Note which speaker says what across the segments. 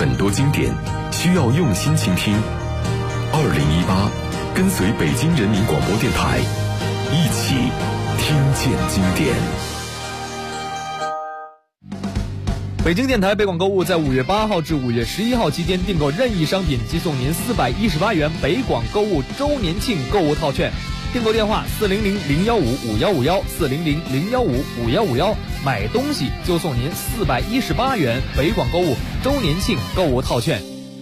Speaker 1: 很多经典需要用心倾听。2018，跟随北京人民广播电台，一起听见经典。
Speaker 2: 北京电台北广购物在5月8号至5月11号期间订购任意商品即送您418元北广购物周年庆购物套券。订购电话400-015-5151，400-015-5151，买东西就送您418元北广购物周年庆购物套券。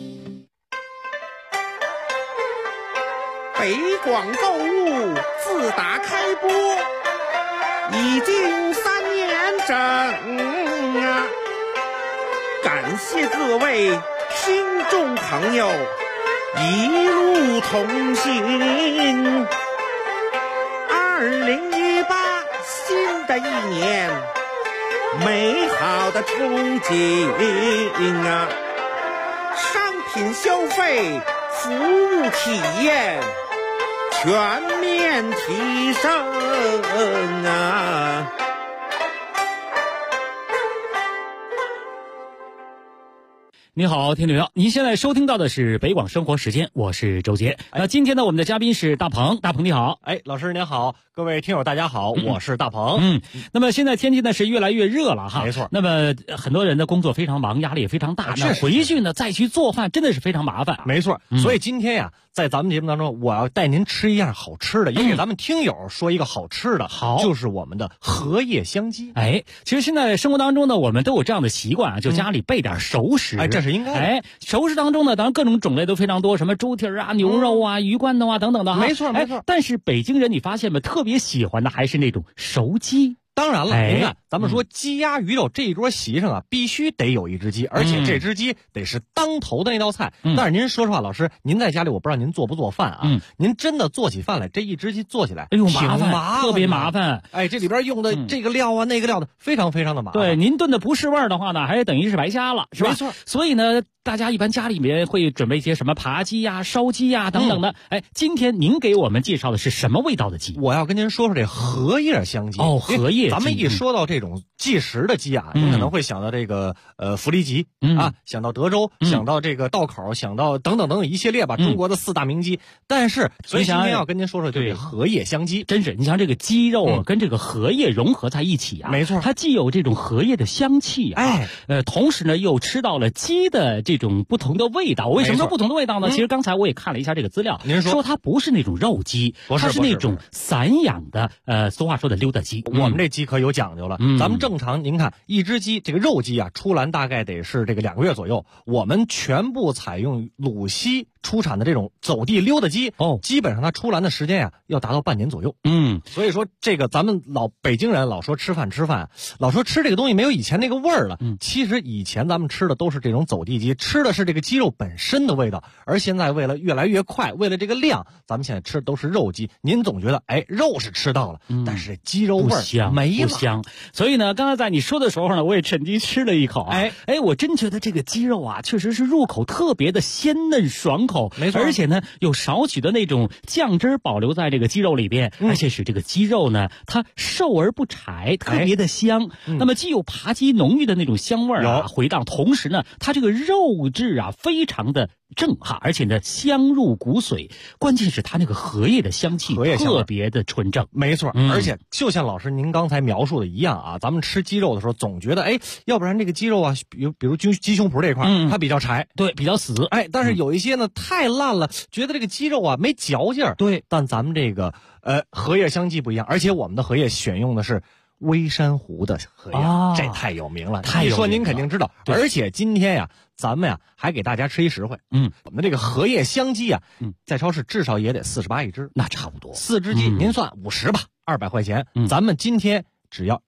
Speaker 3: 北广购物自打开播已经3年整啊，感谢各位听众朋友一路同行。2018新的一年，美好的憧憬啊！商品消费、服务体验全面提升啊！
Speaker 4: 你好，听众朋友，您现在收听到的是北广生活时间，我是周杰。那今天呢，我们的嘉宾是大鹏，大鹏你好。
Speaker 5: 老师您好，各位听友大家好，我是大鹏。
Speaker 4: 那么现在天气呢是越来越热了哈，
Speaker 5: 没错。
Speaker 4: 那么很多人的工作非常忙，压力也非常大，那回去呢再去做饭真的是非常麻烦啊。
Speaker 5: 没错，所以今天呀，在咱们节目当中，我要带您吃一样好吃的，也给咱们听友说一个好吃的，就是我们的荷叶香鸡。
Speaker 4: 其实现在生活当中呢，我们都有这样的习惯啊，就家里备点熟食。
Speaker 5: 这是应该的。
Speaker 4: 熟食当中呢，当然各种种类都非常多，什么猪蹄啊、牛肉啊、鱼罐头啊等等的哈。
Speaker 5: 没错没错。
Speaker 4: 但是北京人你发现没，特别喜欢的还是那种熟鸡。
Speaker 5: 当然了，您看，咱们说鸡鸭鱼肉这一桌席上啊，必须得有一只鸡，而且这只鸡得是当头的那道菜。但是您说实话，老师，您在家里我不知道您做不做饭啊？您真的做起饭来，这一只鸡做起来，
Speaker 4: 挺
Speaker 5: 麻烦，
Speaker 4: 特别麻烦。
Speaker 5: 这里边用的这个料啊，那个料的，非常非常的麻烦。
Speaker 4: 对，您炖的不是味儿的话呢，还等于是白瞎了，是吧？
Speaker 5: 没错。
Speaker 4: 所以呢，大家一般家里面会准备一些什么扒鸡呀、烧鸡呀等等的。今天您给我们介绍的是什么味道的鸡？
Speaker 5: 我要跟您说说这荷叶香鸡。
Speaker 4: 荷叶鸡。
Speaker 5: 咱们一说到这种即食的鸡啊，你可能会想到这个弗里吉啊，想到德州，想到这个道口，想到等等等等一系列吧，中国的4大名鸡。但是，所以今天要跟您说说这个荷叶香鸡。
Speaker 4: 真是，你像这个鸡肉跟这个荷叶融合在一起啊，
Speaker 5: 没错，
Speaker 4: 它既有这种荷叶的香气啊，同时呢又吃到了鸡的这种不同的味道。为什么说不同的味道呢？其实刚才我也看了一下这个资料，
Speaker 5: 您说
Speaker 4: 它不是那种肉鸡，它是那种散养的，俗话说的溜达鸡。
Speaker 5: 我们这鸡可有讲究了，咱们正常您看一只鸡，这个肉鸡啊，出栏大概得是这个2个月左右。我们全部采用鲁西出产的这种走地溜达鸡，基本上它出栏的时间呀，要达到半年左右。所以说这个咱们北京人老说吃饭，老说吃这个东西没有以前那个味儿了。其实以前咱们吃的都是这种走地鸡，吃的是这个鸡肉本身的味道。而现在为了越来越快，为了这个量，咱们现在吃的都是肉鸡。您总觉得肉是吃到了，但是鸡肉味儿没了。
Speaker 4: 不香。所以呢，刚才在你说的时候呢，我也趁机吃了一口啊。我真觉得这个鸡肉啊，确实是入口特别的鲜嫩爽口，
Speaker 5: 没错。
Speaker 4: 而且呢，有少许的那种酱汁保留在这个鸡肉里边，而且使这个鸡肉呢，它瘦而不柴，特别的香。那么既有扒鸡浓郁的那种香味啊回荡，同时呢，它这个肉质啊非常的正哈，而且呢香入骨髓，关键是它那个荷叶的香气特别的纯正。
Speaker 5: 没错，而且就像老师您刚才描述的一样啊，咱们吃鸡肉的时候总觉得要不然这个鸡肉啊，比如鸡胸脯这块它比较柴，
Speaker 4: 对，比较死。
Speaker 5: 但是有一些呢太烂了，觉得这个鸡肉啊没嚼劲儿。
Speaker 4: 对，
Speaker 5: 但咱们这个荷叶香鸡不一样，而且我们的荷叶选用的是微山湖的荷叶，这太有名了。一说您肯定知道。而且今天呀，咱们呀还给大家吃一实惠。我们的这个荷叶香鸡啊，在超市至少也得48一只，
Speaker 4: 那差不多
Speaker 5: 4只鸡，您算50吧，200块钱。咱们今天只要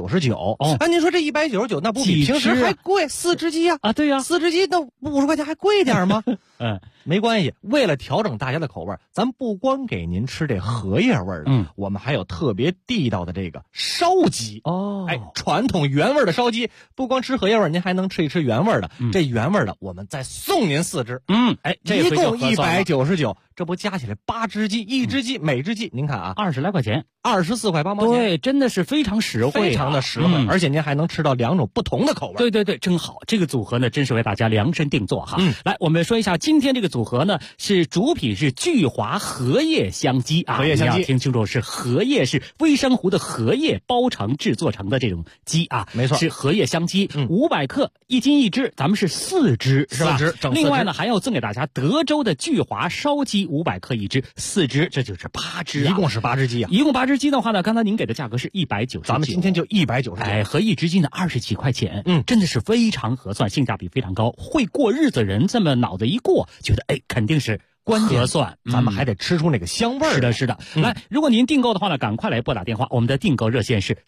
Speaker 5: 199。您说这199，那不比平时还贵？4只鸡啊，
Speaker 4: 对呀，
Speaker 5: 4只鸡那50块钱还贵点吗？ 没关系，为了调整大家的口味，咱不光给您吃这荷叶味的，我们还有特别地道的这个烧鸡
Speaker 4: 哦。
Speaker 5: 传统原味的烧鸡，不光吃荷叶味，您还能吃一吃原味的。这原味的，我们再送您4只。一共199，这不加起来8只鸡，一只鸡每只鸡，您看啊
Speaker 4: ，20来块钱
Speaker 5: ，24块8毛钱。
Speaker 4: 对，真的是非常实惠，
Speaker 5: 非常的实惠，而且您还能吃到2种不同的口味。
Speaker 4: 对，真好，这个组合呢，真是为大家量身定做哈。来，我们说一下今天这个组合呢，是主品是聚华荷叶香鸡啊，
Speaker 5: 荷叶香鸡，
Speaker 4: 听清楚，是荷叶，是微山湖的荷叶包成制作成的这种鸡啊，
Speaker 5: 没错，
Speaker 4: 是荷叶香鸡，500克，1斤1只，咱们是4只，是吧
Speaker 5: ？4只，整4只。
Speaker 4: 另外呢，还要赠给大家德州的聚华烧鸡500克1只，4只，这就是8只，
Speaker 5: 一共是8只鸡啊。
Speaker 4: 一共8只鸡的话呢，刚才您给的价格是199，
Speaker 5: 咱们今天就199，
Speaker 4: 合一只鸡呢20几块钱，真的是非常合算，性价比非常高。会过日子人这么脑子一过，觉得肯定是合算，
Speaker 5: 咱们还得吃出那个香味儿。
Speaker 4: 是的。来，如果您订购的话呢，赶快来拨打电话，我们的订购热线是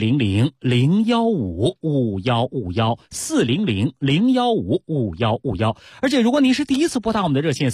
Speaker 4: 400-015-5151，400-015-5151。而且如果您是第一次拨打我们的热线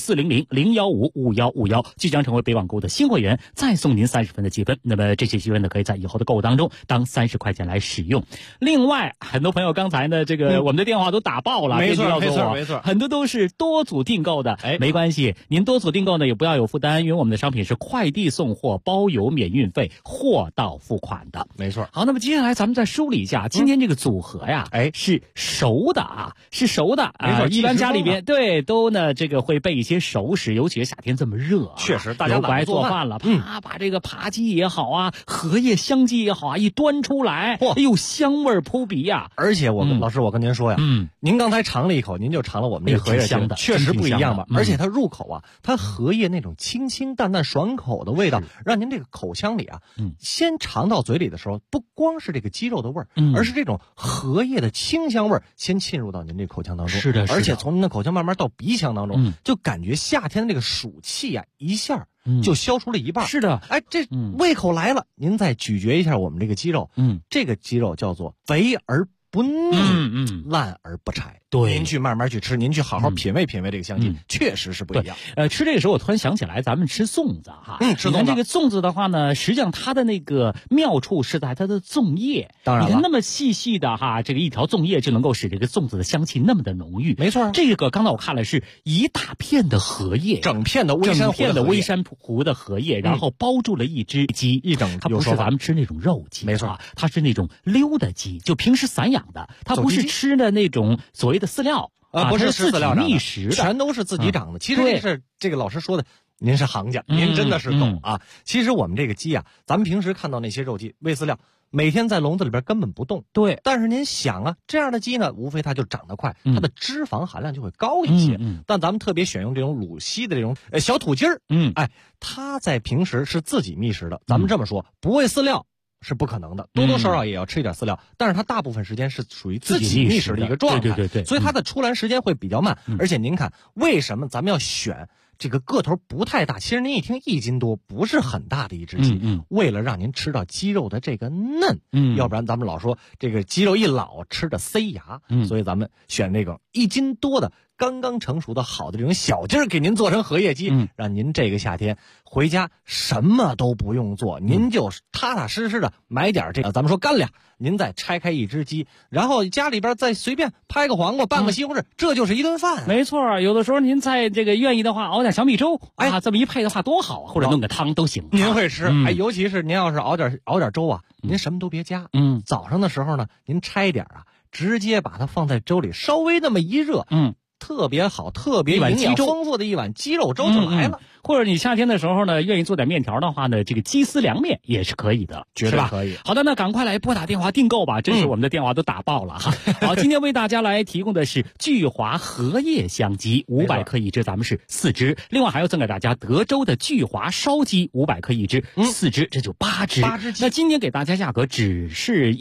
Speaker 4: 400-015-5151，即将成为北网购物的新会员，再送您30分的积分。那么这些积分呢，可以在以后的购物当中当30块钱来使用。另外，很多朋友刚才呢，这个我们的电话都打爆了，
Speaker 5: 没错，
Speaker 4: 很多都是多组订购的，没关系，您多组订购呢也不要有负担，因为我们的商品是快递送货，包邮免运费，货到付款的。
Speaker 5: 没错。
Speaker 4: 好，那么接下来咱们再梳理一下今天这个组合呀，是熟的啊，是熟的啊。一般家里边都呢这个会备一些熟食，尤其是夏天这么热，
Speaker 5: 确实大家
Speaker 4: 不爱做饭了，把这个扒鸡也好啊，荷叶香鸡也好啊，一端出来，哎呦，香味扑鼻呀！
Speaker 5: 而且老师，我跟您说呀，您刚才尝了一口，您就尝了我们这荷叶香的，确实不一样吧？而且它入口啊，它荷叶那种清清淡淡爽口的味道，让您这个口腔里啊，先尝到嘴里的时候，不光是这个鸡肉的味儿，而是这种荷叶的清香味儿先浸入到您这口腔当中。
Speaker 4: 是的，
Speaker 5: 而且从您的口腔慢慢到鼻腔当中，就感觉夏天的这个暑气啊，一下就消除了一半。
Speaker 4: 是的，
Speaker 5: 这胃口来了，您再咀嚼一下我们这个鸡肉，这个鸡肉叫做肥而不腻，烂而不柴。
Speaker 4: 对，
Speaker 5: 您去慢慢去吃，您去好好品味品味这个香鸡，确实是不一样。
Speaker 4: 吃这个时候我突然想起来，咱们吃粽子哈，
Speaker 5: 吃粽子。
Speaker 4: 这个粽子的话呢，实际上它的那个妙处是在它的粽叶。
Speaker 5: 当然了，
Speaker 4: 你看那么细细的哈，这个一条粽叶就能够使这个粽子的香气那么的浓郁。
Speaker 5: 没错，
Speaker 4: 这个刚才我看了是一大片的荷叶，
Speaker 5: 整片的微山
Speaker 4: 湖的荷叶，然后包住了一只鸡，它不是咱们吃那种肉鸡，
Speaker 5: 没错，
Speaker 4: 它是那种溜的鸡，就平时散养的，它不是吃的那种所谓的饲料。
Speaker 5: 不是
Speaker 4: 自己觅食的，
Speaker 5: 全都是自己长的。其实这个老师说的，您是行家，您真的是懂啊。其实我们这个鸡啊，咱们平时看到那些肉鸡喂饲料，每天在笼子里边根本不动。
Speaker 4: 对，
Speaker 5: 但是您想啊，这样的鸡呢，无非它就长得快，它的脂肪含量就会高一些。但咱们特别选用这种鲁西的这种小土鸡儿，它在平时是自己觅食的。咱们这么说，不喂饲料是不可能的，多多少少也要吃一点饲料，但是它大部分时间是属于自己觅食的一个状态，
Speaker 4: 对，
Speaker 5: 所以它的出栏时间会比较慢。而且您看，为什么咱们要选这个个头不太大？其实您一听1斤多，不是很大的一只鸡，为了让您吃到鸡肉的这个嫩，要不然咱们老说这个鸡肉一老吃着塞牙，所以咱们选那个1斤多的。刚刚成熟的好的这种小鸡儿，给您做成荷叶鸡，让您这个夏天回家什么都不用做，您就踏踏实实的买点这个咱们说干粮，您再拆开一只鸡，然后家里边再随便拍个黄瓜，拌个西红柿，这就是一顿饭。
Speaker 4: 没错，有的时候您在这个愿意的话，熬点小米粥，这么一配的话多好啊，或者弄个汤都行。
Speaker 5: 您会吃，尤其是您要是熬点粥啊，您什么都别加，早上的时候呢，您拆一点啊，直接把它放在粥里，稍微那么一热，特别好，特别营养丰富的一碗鸡肉粥就来了。
Speaker 4: 或者你夏天的时候呢，愿意做点面条的话呢，这个鸡丝凉面也是可以的，
Speaker 5: 绝对可以。
Speaker 4: 好的，那赶快来拨打电话订购吧，真是我们的电话都打爆了哈。好，今天为大家来提供的是聚华荷叶香鸡500克一只，咱们是4只，另外还要赠给大家德州的聚华烧鸡500克一只，4只，这就8只。那今天给大家价格只是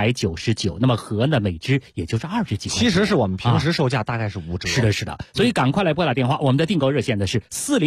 Speaker 4: 199，那么合呢每只也就是20几块钱。
Speaker 5: 其实是我们平时售价大概是5折。
Speaker 4: 是的，所以赶快来拨打电话，我们的订购热线呢是400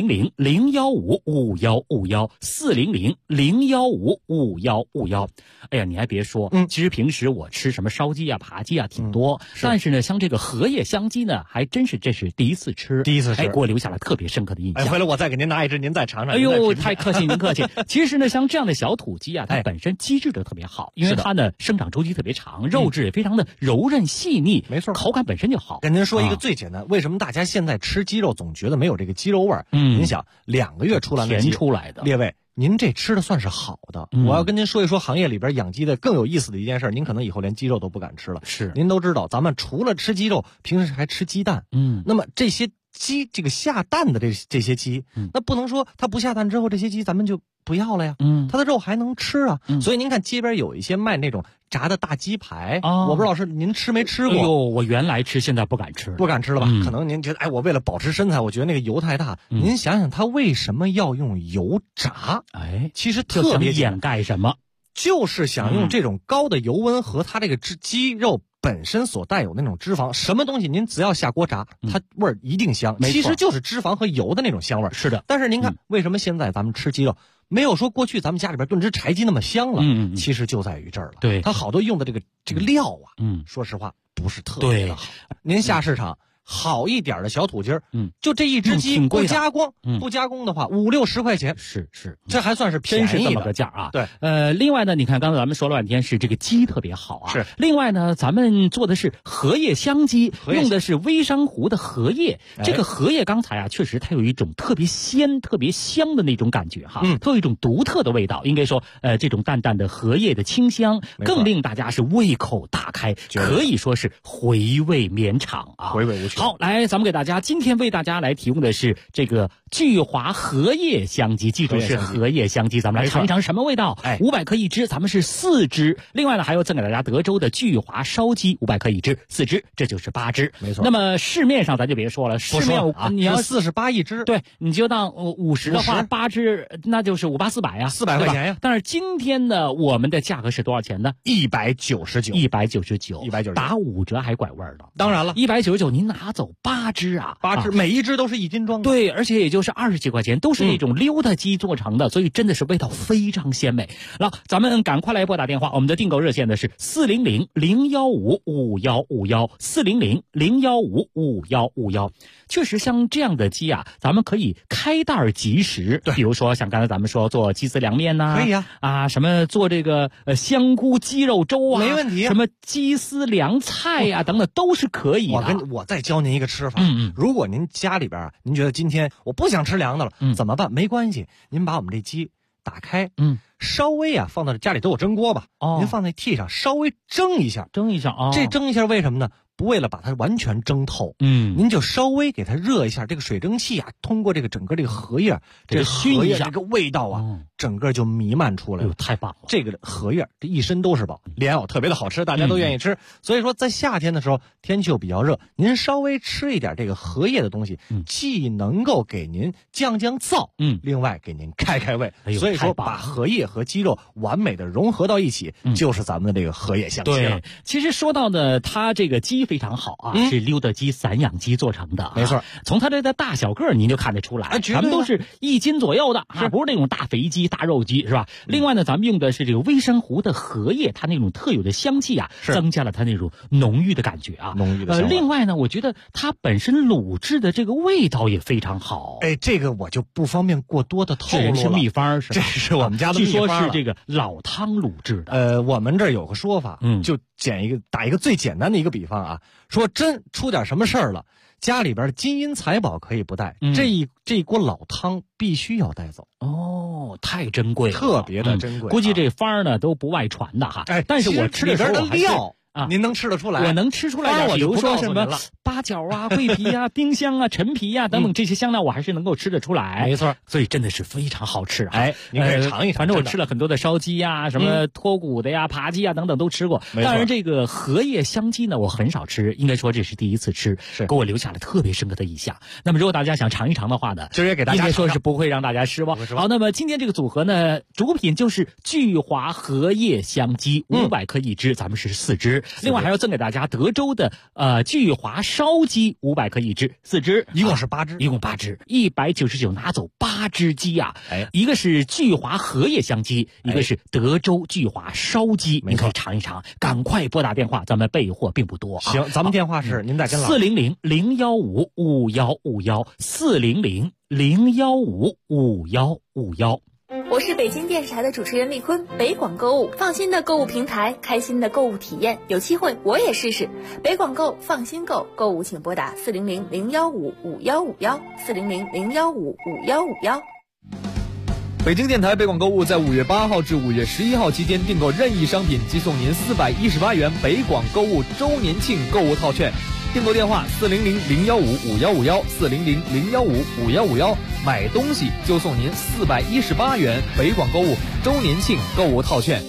Speaker 4: 400-015-5151，400-015-5151。哎呀，你还别说，其实平时我吃什么烧鸡啊、扒鸡啊挺多，但是呢，像这个荷叶香鸡呢，还真是这是第一次吃，哎，给我留下了特别深刻的印象。
Speaker 5: 哎，回来我再给您拿一只，您再尝尝。
Speaker 4: 哎呦，太客气，您客气。其实呢，像这样的小土鸡啊，它本身机制就特别好，因为它呢生长周期特别长，肉质也非常的柔韧细腻，
Speaker 5: 没错，
Speaker 4: 口感本身就好。
Speaker 5: 跟您说一个最简单，为什么大家现在吃鸡肉总觉得没有这个鸡肉味儿？您想2个月出来的鸡
Speaker 4: 出来的，
Speaker 5: 列位，您这吃的算是好的。我要跟您说一说行业里边养鸡的更有意思的一件事，您可能以后连鸡肉都不敢吃了。
Speaker 4: 是，
Speaker 5: 您都知道，咱们除了吃鸡肉，平时还吃鸡蛋。那么这些鸡，这个下蛋的这些鸡，那不能说它不下蛋之后，这些鸡咱们就不要了呀。它的肉还能吃啊。所以您看街边有一些卖那种炸的大鸡排，我不知道是您吃没吃过。
Speaker 4: 哎呦，我原来吃，现在不敢吃了
Speaker 5: 吧？可能您觉得，哎，我为了保持身材，我觉得那个油太大。您想想，它为什么要用油炸？
Speaker 4: 哎，
Speaker 5: 其实特别
Speaker 4: 掩盖什么？
Speaker 5: 就是想用这种高的油温和它这个鸡肉本身所带有那种脂肪，什么东西您只要下锅炸，它味儿一定香。其实就是脂肪和油的那种香味儿。
Speaker 4: 是的。
Speaker 5: 但是您看，为什么现在咱们吃鸡肉没有说过去咱们家里边炖只柴鸡那么香了？其实就在于这儿了。
Speaker 4: 对，
Speaker 5: 它好多用的这个料啊，说实话不是特别的好。您下市场好一点的小土鸡儿，就这一只鸡不加工，不加工的话5-60块钱，
Speaker 4: 是，
Speaker 5: 这还算是便宜的，
Speaker 4: 真是这么个价啊。
Speaker 5: 对，
Speaker 4: 另外呢，你看刚才咱们说了半天是这个鸡特别好啊，
Speaker 5: 是。
Speaker 4: 另外呢，咱们做的是荷叶香鸡，用的是微山湖的荷叶。这个荷叶刚才啊，确实它有一种特别鲜、特别香的那种感觉哈，它有一种独特的味道。应该说，这种淡淡的荷叶的清香，更令大家是胃口大开，可以说是回味绵长啊，
Speaker 5: 回味无穷。
Speaker 4: 好，来，咱们今天为大家来提供的是这个聚华荷叶香鸡，记住是荷叶香鸡，咱们来尝一尝什么味道。500克一只，咱们是4只。另外呢，还有赠给大家德州的聚华烧鸡500克一只，4只，这就是8只。
Speaker 5: 没错。
Speaker 4: 那么市面上咱就别说了，市面你要
Speaker 5: 48一只，
Speaker 4: 对，你就当50的话，8只那就是58400呀
Speaker 5: ，400块钱呀。
Speaker 4: 但是今天呢，我们的价格是多少钱呢
Speaker 5: ？199，
Speaker 4: 打5折还拐弯的。
Speaker 5: 当然了
Speaker 4: ，199您拿走8只啊
Speaker 5: ，8只，每一只都是1斤装的。
Speaker 4: 对，而且也就是20几块钱，都是那种溜达鸡做成的，所以真的是味道非常鲜美。那咱们赶快来拨打电话，我们的订购热线呢是400-015-5151，400-015-5151。确实，像这样的鸡啊，咱们可以开袋即食。
Speaker 5: 对，
Speaker 4: 比如说像刚才咱们说做鸡丝凉面呐，
Speaker 5: 可以
Speaker 4: 什么做这个香菇鸡肉粥啊，
Speaker 5: 没问题。
Speaker 4: 什么鸡丝凉菜呀等等都是可以的。
Speaker 5: 我再教您一个吃法。如果您家里边您觉得今天我不想吃凉的了，怎么办？没关系，您把我们这鸡打开，稍微放到家里都有蒸锅吧，您放在屉上稍微蒸一下啊。这蒸一下为什么呢？不为了把它完全蒸透，您就稍微给它热一下，这个水蒸气啊，通过这个整个这个荷叶，这个
Speaker 4: 熏一下，
Speaker 5: 这个味道啊，整个就弥漫出来了。
Speaker 4: 太棒了！
Speaker 5: 这个荷叶这一身都是宝，莲藕特别的好吃，大家都愿意吃。所以说，在夏天的时候，天气又比较热，您稍微吃一点这个荷叶的东西，既能够给您降燥，另外给您开胃。所以说，把荷叶和鸡肉完美的融合到一起，就是咱们的这个荷叶香鸡了。
Speaker 4: 对，其实说到呢，它这个鸡非常好啊，是溜达鸡散养鸡做成的，
Speaker 5: 没错。
Speaker 4: 从它这个大小个您就看得出来，咱们都是1斤左右的，不是那种大肥鸡、大肉鸡，是吧？另外呢，咱们用的是这个微山湖的荷叶，它那种特有的香气啊，增加了它那种浓郁的感觉啊，
Speaker 5: 浓郁的香味。
Speaker 4: 另外呢，我觉得它本身卤制的这个味道也非常好。
Speaker 5: 这个我就不方便过多的透露了。
Speaker 4: 这是秘方，
Speaker 5: 这是我们家的秘方。
Speaker 4: 据说是这个老汤卤制的。
Speaker 5: 我们这儿有个说法，就打一个最简单的一个比方啊，说真出点什么事儿了，家里边金银财宝可以不带，这一锅老汤必须要带走。
Speaker 4: 太珍贵了，
Speaker 5: 特别的珍贵。
Speaker 4: 估计这方呢都不外传的哈。但是我吃的时候
Speaker 5: 的料您能吃得出来？
Speaker 4: 我能吃出来的，比如说什么八角啊、桂皮啊、丁香啊、陈皮啊等等这些香料，我还是能够吃得出来。
Speaker 5: 没错，
Speaker 4: 所以真的是非常好吃啊！
Speaker 5: 您可以尝一尝。
Speaker 4: 反正我吃了很多的烧鸡呀、什么脱骨的呀、扒鸡啊等等都吃过。当然，这个荷叶香鸡呢，我很少吃，应该说这是第一次吃，给我留下了特别深刻的印象。那么，如果大家想尝一尝的话呢，
Speaker 5: 今儿也给大家
Speaker 4: 应该说是不会让大家失望。好，那么今天这个组合呢，主品就是聚华荷叶香鸡500克一只，咱们是4只。 另外还要赠给大家德州的聚华烧鸡500克1只，4只，
Speaker 5: 一共是8只，
Speaker 4: 一共8只，199拿走8只鸡啊！一个是聚华荷叶香鸡，一个是德州聚华烧鸡，您可以尝一尝。赶快拨打电话，咱们备货并不多。
Speaker 5: 行，咱们电话是您再跟
Speaker 4: 400-015-5151，400-015-5151。
Speaker 6: 我是北京电视台的主持人丽坤，北广购物，放心的购物平台，开心的购物体验，有机会我也试试。北广购，放心购，购物请拨打400-015-5151，400-015-5151。
Speaker 2: 北京电台北广购物在5月8号至5月11号期间订购任意商品即送您418元北广购物周年庆购物套券。订购电话400-015-5151，400-015-5151，买东西就送您418元北广购物周年庆购物套券。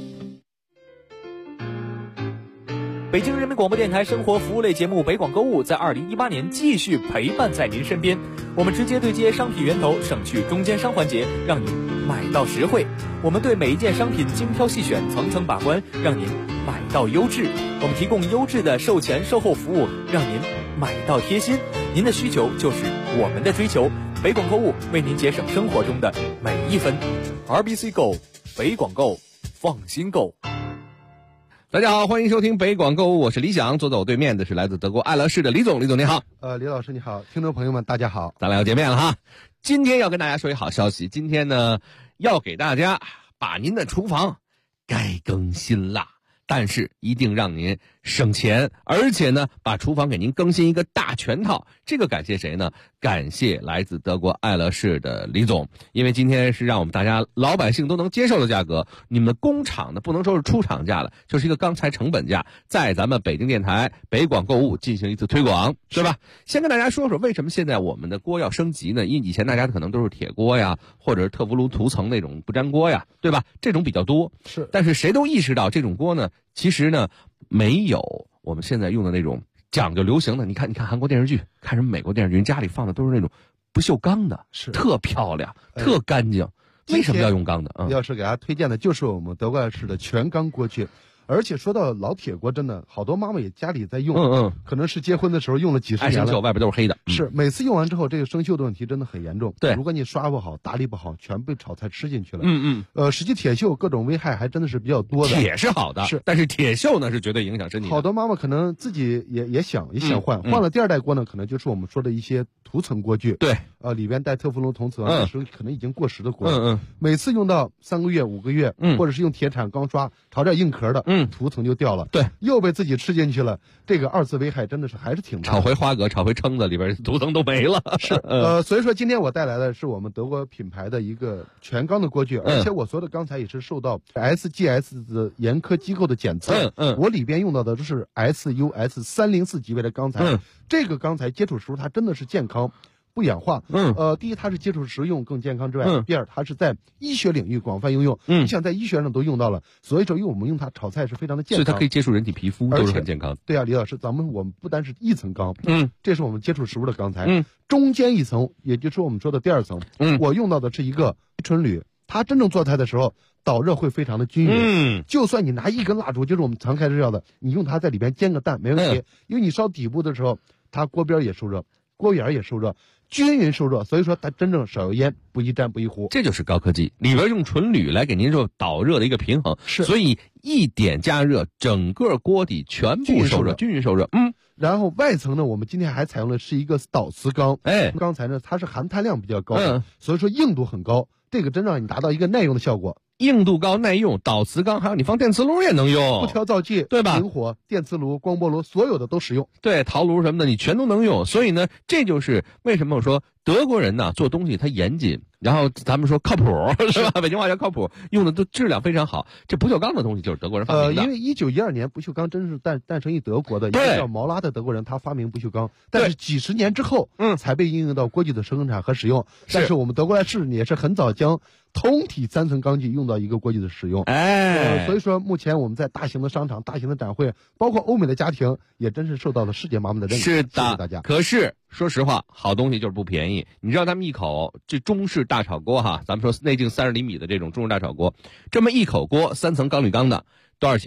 Speaker 2: 北京人民广播电台生活服务类节目北广购物在2018年继续陪伴在您身边，我们直接对接商品源头，省去中间商环节，让您买到实惠。我们对每一件商品精挑细选，层层把关，让您买到优质。我们提供优质的售前售后服务，让您买到贴心。您的需求就是我们的追求，北广购物为您节省生活中的每一分。RBC 购，北广购，放心购。
Speaker 7: 大家好，欢迎收听北广购物，我是李想，坐在我对面的是来自德国爱乐士的李总，李总你好。
Speaker 8: 李老师你好，听众朋友们大家好，
Speaker 7: 咱俩又见面了哈。今天要跟大家说一好消息，今天呢要给大家把您的厨房该更新啦，但是一定让您省钱，而且呢把厨房给您更新一个大全套。这个感谢谁呢？感谢来自德国爱乐士的李总，因为今天是让我们大家老百姓都能接受的价格，你们的工厂呢不能说是出厂价了，就是一个钢材成本价，在咱们北京电台北广购物进行一次推广，对吧？先跟大家说说为什么现在我们的锅要升级呢？因为以前大家可能都是铁锅呀，或者是特氟炉涂层那种不粘锅呀，对吧？这种比较多，
Speaker 8: 是，
Speaker 7: 但是谁都意识到这种锅呢其实呢没有我们现在用的那种讲究流行的。你看韩国电视剧，看什么美国电视剧，人家里放的都是那种不锈钢的，
Speaker 8: 是
Speaker 7: 特漂亮，特干净。为什么要用钢的？
Speaker 8: 要是给大家推荐的就是我们德国爱乐士的全钢锅具。而且说到老铁锅，真的好多妈妈也家里在用，可能是结婚的时候用了几十年了，
Speaker 7: 外边都是黑的，
Speaker 8: 是每次用完之后，这个生锈的问题真的很严重。
Speaker 7: 对，
Speaker 8: 如果你刷不好、打理不好，全被炒菜吃进去了。实际铁锈各种危害还真的是比较多的。
Speaker 7: 铁是好的，
Speaker 8: 是，
Speaker 7: 但是铁锈呢是绝对影响身体的。
Speaker 8: 好多妈妈可能自己也想换了第二代锅呢，可能就是我们说的一些涂层锅具。
Speaker 7: 对，
Speaker 8: 里边带特氟龙涂层，那时候可能已经过时的锅。每次用到3个月、5个月，或者是用铁铲刚刷，炒点硬壳的，涂层就掉了。
Speaker 7: 对，
Speaker 8: 又被自己吃进去了，这个二次危害真的是还是挺大的。
Speaker 7: 炒回花蛤，炒回蛏子，里边涂层都没了。
Speaker 8: 是，所以说今天我带来的是我们德国品牌的一个全钢的锅具，而且我所有的钢材也是受到 SGS 的严科机构的检测。我里边用到的都是 SUS 304级别的钢材。这个钢材接触时候它真的是健康。不氧化，第一它是接触食用更健康之外，第二它是在医学领域广泛应用，你想在医学上都用到了，所以说因为我们用它炒菜是非常的健康，
Speaker 7: 所以它可以接触人体皮肤，都是很健康的。
Speaker 8: 对啊，李老师，我们不单是一层钢，这是我们接触食物的钢材，中间一层，也就是我们说的第二层，我用到的是一个纯铝，它真正做菜的时候导热会非常的均匀，就算你拿一根蜡烛，就是我们常开吃药的，你用它在里边煎个蛋没问题，因为你烧底部的时候，它锅边也受热，锅沿也受热。均匀受热，所以说它真正少油烟，不易粘不易糊，
Speaker 7: 这就是高科技。里边用纯铝来给您做导热的一个平衡，
Speaker 8: 是，
Speaker 7: 所以一点加热，整个锅底全部受热，均匀受热。
Speaker 8: 然后外层呢，我们今天还采用的是一个导磁钢，钢材呢它是含碳量比较高的，所以说硬度很高，这个真让你达到一个耐用的效果。
Speaker 7: 硬度高耐用，导磁钢，还有你放电磁炉也能用，
Speaker 8: 不挑灶剂，
Speaker 7: 对吧？
Speaker 8: 明火、电磁炉、光波炉，所有的都使用。
Speaker 7: 对，陶炉什么的你全都能用。所以呢，这就是为什么我说德国人呢做东西他严谨，然后咱们说靠谱，是吧？北京话叫靠谱，用的都质量非常好。这不锈钢的东西就是德国人发明的。
Speaker 8: 因为1912年不锈钢真是诞生于德国的，一个叫毛拉的德国人，他发明不锈钢，但是几十年之后，才被应用到锅具的生产和使用。但是我们德国爱乐士也是很早将通体3层钢具用到一个锅具的使用，所以说目前我们在大型的商场、大型的展会，包括欧美的家庭，也真是受到了世界妈妈的认可。
Speaker 7: 是的，
Speaker 8: 谢谢大家。
Speaker 7: 可是说实话，好东西就是不便宜。你知道他们一口这中式大炒锅哈，咱们说内径30厘米的这种中式大炒锅，这么一口锅3层钢铝钢的多少钱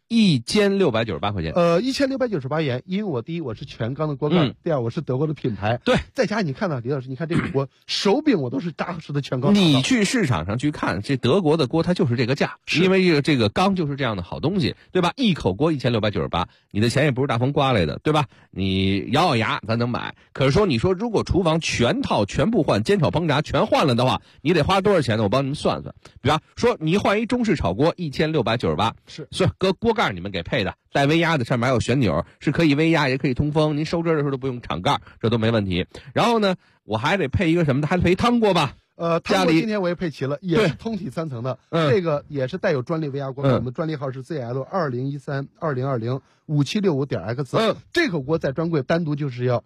Speaker 7: 1698块钱。
Speaker 8: 1698元，因为我第一我是全钢的锅盖，第二我是德国的品牌。
Speaker 7: 对，
Speaker 8: 再加你看到李老师，你看这个锅手柄我都是扎实的全钢。
Speaker 7: 你去市场上去看，这德国的锅它就是这个价，因为这个钢就是这样的好东西，对吧？一口锅1698，你的钱也不是大风刮来的，对吧？你咬咬牙咱能买。可是说你说如果厨房全套全部换，煎炒烹炸全换了的话，你得花多少钱呢？我帮你们算算。比方说你换一中式炒锅1698，是搁锅盖你们给配的，带微压的，上面还有旋钮，是可以微压也可以通风，您收汁的时候都不用敞盖，这都没问题。然后呢，我还得配一个什么的，还得配一汤锅吧。
Speaker 8: 汤锅今天我也配齐了，也是通体3层的，这个也是带有专利微压锅，我们专利号是 ZL2013-2020-5765.X，这口锅在专柜单独就是要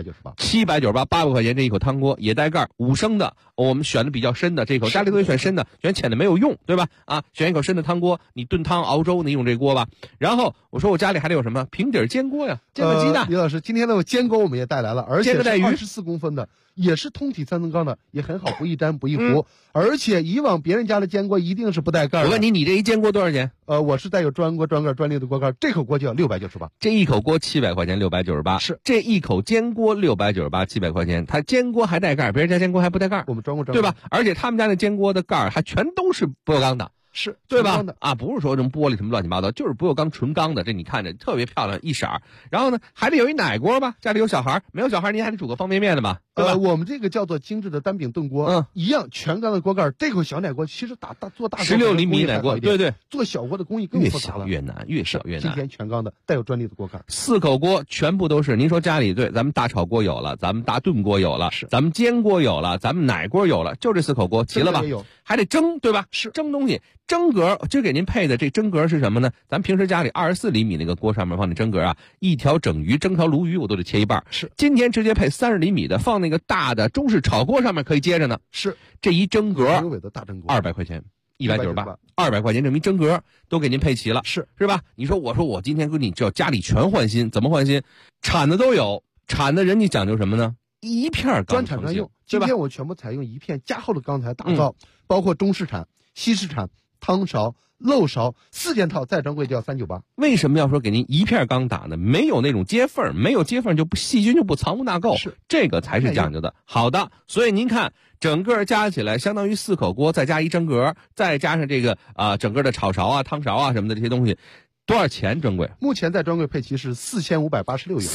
Speaker 8: 798，800
Speaker 7: 块钱这一口汤锅也带盖，5升的，我们选的比较深的，这口家里都选深的，选浅的没有用，对吧？选一口深的汤锅，你炖汤熬粥你用这锅吧。然后我说我家里还得有什么平底煎锅呀，煎个鸡蛋。
Speaker 8: 李老师，今天的煎锅我们也带来了，而且是24公分的，也是通体3层钢的，也很好，不易粘不易糊。而且以往别人家的煎锅一定是不带盖的。
Speaker 7: 我问你，你这一煎锅多少钱？
Speaker 8: 我是带有专锅专盖专利的锅盖，这口锅就要698。
Speaker 7: 这一口锅700块钱，698。是这一口煎锅698，700块钱。它煎锅还带盖，别人家煎锅还不带盖，
Speaker 8: 我们专锅
Speaker 7: 对吧？而且他们家的煎锅的盖还全都是不锈钢的。
Speaker 8: 是
Speaker 7: 对吧？不是说什么玻璃什么乱七八糟，就是不锈钢纯钢的，这你看着特别漂亮一色。然后呢，还得有一奶锅吧，家里有小孩，没有小孩您还得煮个方便面的吧，对吧？
Speaker 8: 我们这个叫做精致的单柄炖锅，一样全钢的锅盖，这口小奶锅其实做大
Speaker 7: 16厘米奶锅，对，
Speaker 8: 做小锅的工艺更复杂了，
Speaker 7: 越难，越小越难。
Speaker 8: 今天全钢的，带有专利的锅盖
Speaker 7: ，4口锅全部都是。您说家里对，咱们大炒锅有了，咱们大炖锅有了，咱们煎锅有了，咱们奶锅有了，就这4口锅齐了吧？还得蒸，对吧？是蒸东西，蒸格就给您配的这蒸格是什么呢？咱平时家里24厘米那个锅上面放那蒸格一条整鱼蒸条鲈鱼我都得切一半。是今天直接配30厘米的，放那个大的中式炒锅上面可以接着呢。是这一蒸格200块钱，198，200块钱这么一蒸格都给您配齐了，是吧？你说我今天跟你叫家里全换新，怎么换新？铲子都有，铲子人家讲究什么呢？一片钢
Speaker 8: 专产专用，今天我全部采用一片加厚的钢材打造，包括中式铲、西式铲、汤勺、漏勺4件套，在专柜就要398。
Speaker 7: 为什么要说给您一片钢打呢？没有那种接缝，没有接缝就细菌就不藏污纳垢，这个才是讲究的。好的，所以您看整个加起来相当于4口锅，再加一蒸格，再加上这个整个的炒勺汤勺什么的这些东西。多少钱？专柜
Speaker 8: 目前在专柜配齐是4586元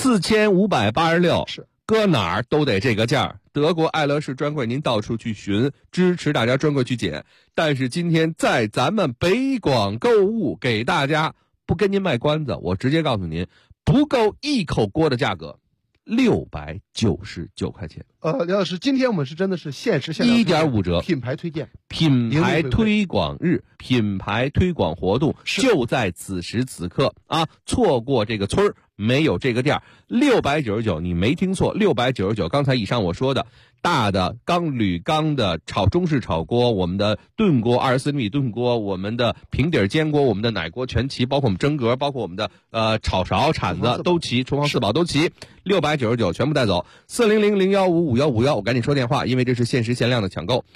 Speaker 7: ，4586是搁哪儿都得这个价。德国爱乐仕专柜您到处去寻，支持大家专柜去捡。但是今天在咱们北广购物给大家不跟您卖关子，我直接告诉您，不够一口锅的价格，699块钱。
Speaker 8: 梁老师，今天我们是真的是限时限
Speaker 7: 量1.5折，
Speaker 8: 品牌推荐，
Speaker 7: 品牌推广日，品牌推广活动就在此时此刻错过这个村儿没有这个店，699，你没听错，699。刚才以上我说的大的铝钢的中式炒锅，我们的炖锅24厘米炖锅，我们的平底煎锅，我们的奶锅全齐，包括我们蒸格，包括我们的炒勺铲子都齐，厨房4宝都齐，699全部带走。400-015-5151，我赶紧说电话，因为这是限时限量的抢购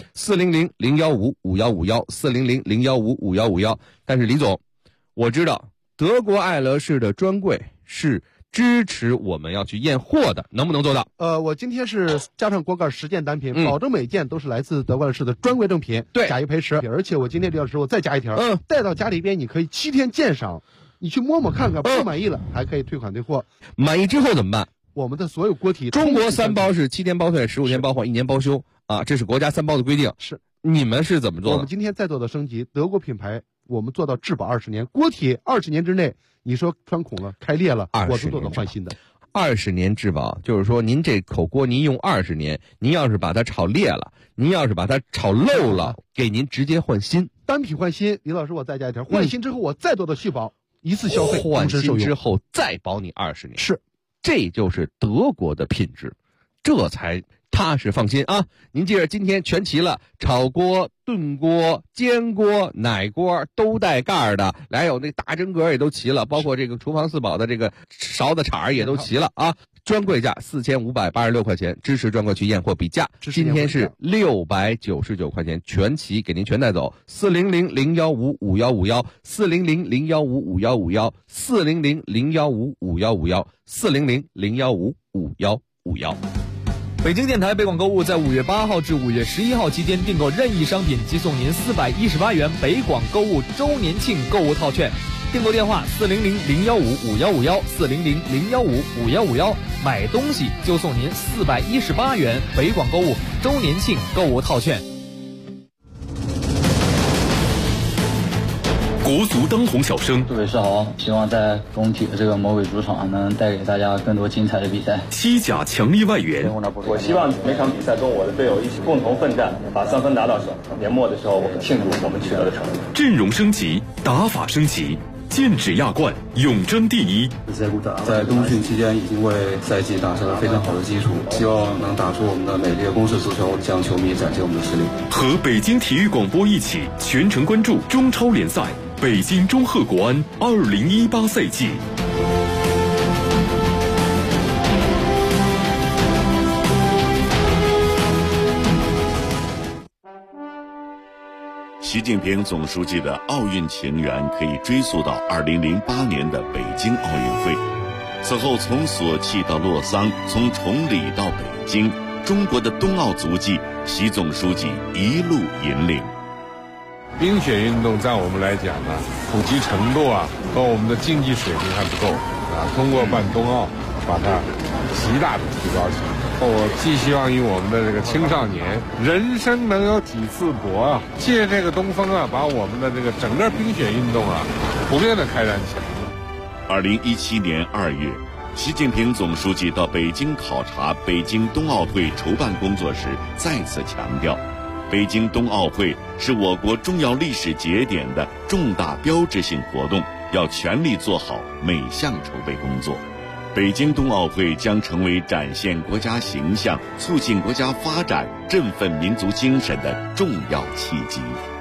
Speaker 7: ，400-015-5151，400-015-5151。但是李总，我知道德国爱乐仕的专柜是支持我们要去验货的，能不能做到？
Speaker 8: 我今天是加上锅盖10件单品，保证每件都是来自德国爱乐仕的专柜正品，对，假一赔10。而且我今天李老师我再加一条，带到家里边你可以7天鉴赏，你去摸摸看看，不满意了还可以退款退货。
Speaker 7: 满意之后怎么办？
Speaker 8: 我们的所有锅体，
Speaker 7: 中国3包是7天包退，15天包换，1年包修这是国家3包的规定。是你们是怎么做的？
Speaker 8: 我们今天再做的升级，德国品牌我们做到质保20年，锅体20年之内，你说穿孔了、开裂了，我都做到换新的。
Speaker 7: 20年质保，就是说您这口锅您用20年，您要是把它炒裂了，您要是把它炒漏了，给您直接换新，
Speaker 8: 单品换新。李老师，我再加一条，换新之后我再做的续保，一次消费，
Speaker 7: 换新之后再保你20年。是，这就是德国的品质，这才踏实放心啊！您记着，今天全齐了，炒锅、 炖锅、煎锅、奶锅都带盖的，还有那大蒸格也都齐了，包括这个厨房四宝的这个勺子铲也都齐了啊。专柜价4586块钱，支持专柜去验货比价。今天是699块钱，全齐给您全带走。400-015-5151，400-015-5151，400-015-5151，400-015-5151。
Speaker 2: 北京电台北广购物在5月8号至5月11号期间订购任意商品即送您418元北广购物周年庆购物套券。订购电话400-015-5151，400-015-5151，买东西就送您418元北广购物周年庆购物套券。
Speaker 1: 国足当红小生，
Speaker 9: 祝伟是好，希望在工体的这个魔鬼主场能带给大家更多精彩的比赛。
Speaker 1: 西甲强力外援，
Speaker 10: 我希望每场比赛跟我的队友一起共同奋战，把3分拿到手。年末的时候，我们庆祝我们取得的成绩。
Speaker 1: 阵容升级，打法升级，剑指亚冠，永争第一。
Speaker 11: 在冬训期间已经为赛季打下了非常好的基础，希望能打出我们的美丽的攻势足球，向球迷展现我们的实力。
Speaker 1: 和北京体育广播一起全程关注中超联赛北京中赫国安2018赛季。
Speaker 12: 习近平总书记的奥运情缘可以追溯到2008年的北京奥运会。此后从索契到洛桑，从崇礼到北京，中国的冬奥足迹，习总书记一路引领。
Speaker 13: 冰雪运动在我们来讲呢，普及程度和我们的竞技水平还不够通过办冬奥，把它极大的提高起来。我寄希望于我们的这个青少年，人生能有几次搏借这个东风把我们的这个整个冰雪运动普遍的开展起来。
Speaker 12: 2017年2月，习近平总书记到北京考察北京冬奥会筹办工作时，再次强调，北京冬奥会是我国重要历史节点的重大标志性活动，要全力做好每项筹备工作。北京冬奥会将成为展现国家形象、促进国家发展、振奋民族精神的重要契机。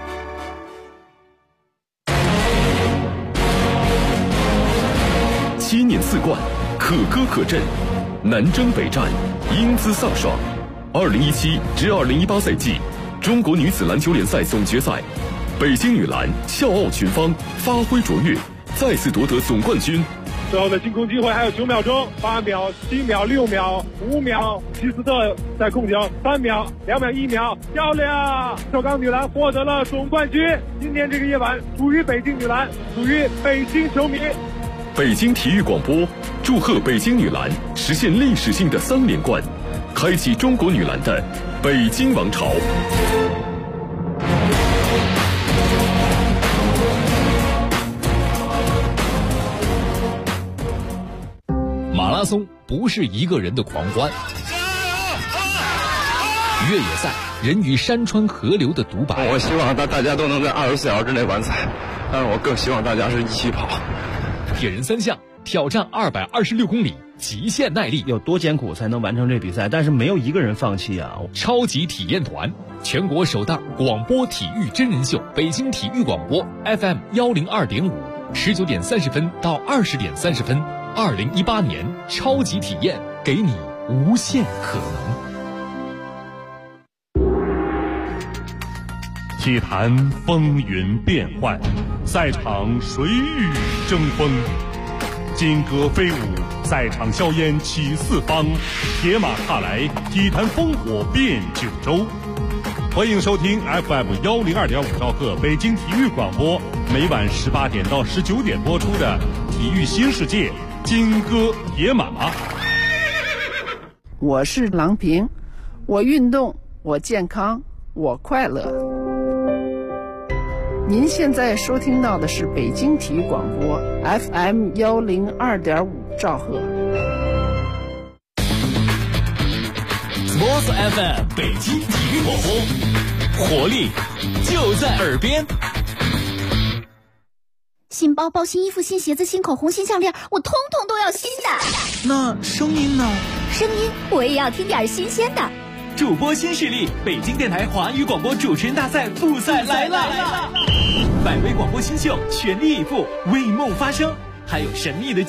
Speaker 1: 7年4冠，可歌可阵，南征北战，英姿飒爽。2017至2018赛季中国女子篮球联赛总决赛，北京女篮笑傲群芳，发挥卓越，再次夺得总冠军。
Speaker 14: 最后的进攻机会还有9秒钟，8秒、7秒、6秒、5秒，希斯特在控球，3秒、2秒、1秒，漂亮！首钢女篮获得了总冠军。今天这个夜晚属于北京女篮，属于北京球迷。
Speaker 1: 北京体育广播祝贺北京女篮实现历史性的3连冠，开启中国女篮的北京王朝。
Speaker 15: 马拉松不是一个人的狂欢，越野赛人与山川河流的独白。
Speaker 16: 我希望大家都能在24小时之内完赛，但是我更希望大家是一起跑。
Speaker 15: 铁人3项挑战226公里，极限耐力，
Speaker 5: 有多艰苦才能完成这比赛？但是没有一个人放弃啊！
Speaker 15: 超级体验团，全国首档广播体育真人秀，北京体育广播 FM 102.5，19点30分到20点30分。2018年超级体验，给你无限可能。
Speaker 17: 体坛风云变幻，赛场谁与争锋？金戈飞舞，赛场硝烟起四方，铁马踏来，体坛烽火遍九州。欢迎收听 FM 102.5兆赫北京体育广播，每晚18点到19点播出的体育新世界金戈铁马。
Speaker 18: 我是郎平，我运动，我健康，我快乐。您现在收听到的是北京体育广播 FM 102.5兆赫。
Speaker 15: Sports FM 北京体育广播，活力就在耳边。
Speaker 19: 新包包、新衣服、新鞋子、新口红、新项链，我通通都要新的。
Speaker 20: 那声音呢？
Speaker 19: 声音我也要听点新鲜的。
Speaker 2: 主播新势力，北京电台华语广播主持人大赛复赛来了！百位广播新秀全力以赴，为梦发声，还有神秘的